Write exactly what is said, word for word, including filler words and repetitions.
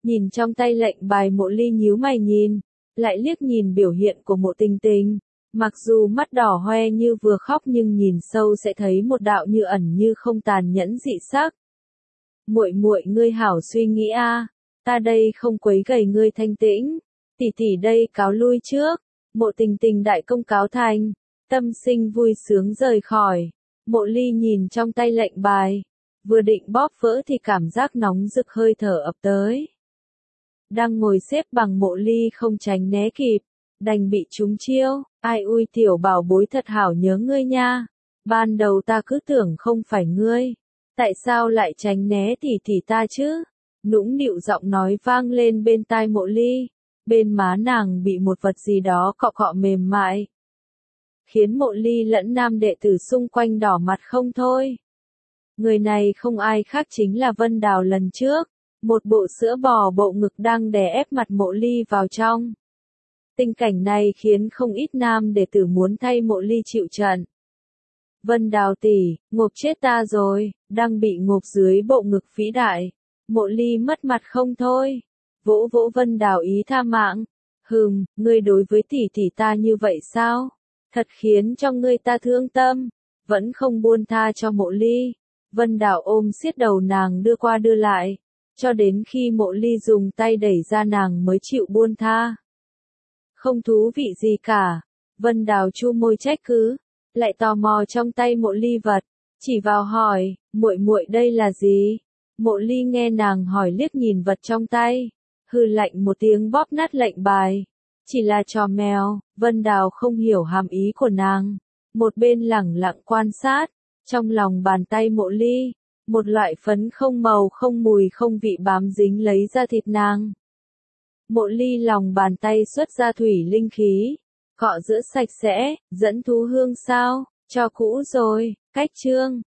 Nhìn trong tay lệnh bài, Mộ Ly nhíu mày nhìn, lại liếc nhìn biểu hiện của Mộ Tình Tình. Mặc dù mắt đỏ hoe như vừa khóc nhưng nhìn sâu sẽ thấy một đạo như ẩn như không tàn nhẫn dị sắc. Muội muội ngươi hảo suy nghĩ a, ta đây không quấy rầy ngươi thanh tĩnh, tỷ tỷ đây cáo lui trước. Mộ Tình Tình đại công cáo thành, tâm sinh vui sướng rời khỏi. Mộ Ly nhìn trong tay lệnh bài, vừa định bóp vỡ thì cảm giác nóng rực hơi thở ập tới. Đang ngồi xếp bằng, Mộ Ly không tránh né kịp, đành bị trúng chiêu. Ai ui tiểu bảo bối thật hảo nhớ ngươi nha. Ban đầu ta cứ tưởng không phải ngươi. Tại sao lại tránh né tỷ tỷ ta chứ? Nũng nịu giọng nói vang lên bên tai Mộ Ly. Bên má nàng bị một vật gì đó cọ cọ mềm mại, khiến Mộ Ly lẫn nam đệ tử xung quanh đỏ mặt không thôi. Người này không ai khác chính là Vân Đào lần trước. Một bộ sữa bò bộ ngực đang đè ép mặt Mộ Ly vào trong. Tình cảnh này khiến không ít nam đệ tử muốn thay Mộ Ly chịu trận. Vân Đào tỷ, ngộp chết ta rồi, đang bị ngộp dưới bộ ngực vĩ đại. Mộ Ly mất mặt không thôi. Vỗ vỗ Vân Đào ý tha mạng. Hừm, ngươi đối với tỷ tỷ ta như vậy sao? Thật khiến cho ngươi ta thương tâm. Vẫn không buông tha cho Mộ Ly. Vân Đào ôm siết đầu nàng đưa qua đưa lại, cho đến khi Mộ Ly dùng tay đẩy ra nàng mới chịu buông tha. Không thú vị gì cả. Vân Đào chu môi trách cứ, lại tò mò trong tay Mộ Ly vật, chỉ vào hỏi, muội muội đây là gì? Mộ Ly nghe nàng hỏi liếc nhìn vật trong tay, hừ lạnh một tiếng bóp nát lệnh bài. Chỉ là trò mèo. Vân Đào không hiểu hàm ý của nàng, một bên lẳng lặng quan sát. Trong lòng bàn tay Mộ Ly, một loại phấn không màu không mùi không vị bám dính lấy da thịt nàng. Mộ Ly lòng bàn tay xuất ra thủy linh khí, cọ rửa sạch sẽ, dẫn thú hương sao, cho cũ rồi. Cách chương